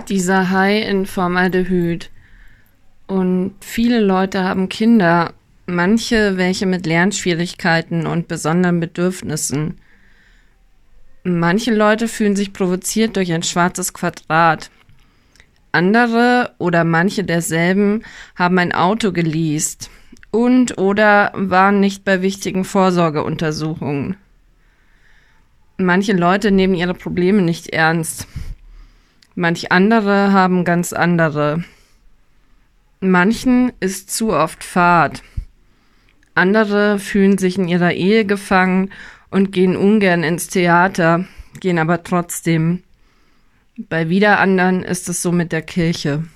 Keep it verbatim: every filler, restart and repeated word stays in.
Dieser High in Formaldehyd. Und viele Leute haben Kinder, manche welche mit Lernschwierigkeiten und besonderen Bedürfnissen. Manche Leute fühlen sich provoziert durch ein schwarzes Quadrat. Andere oder manche derselben haben ein Auto geleast und oder waren nicht bei wichtigen Vorsorgeuntersuchungen. Manche Leute nehmen ihre Probleme nicht ernst. Manch andere haben ganz andere. Manchen ist zu oft Fahrt. Andere fühlen sich in ihrer Ehe gefangen und gehen ungern ins Theater, gehen aber trotzdem. Bei wieder anderen ist es so mit der Kirche.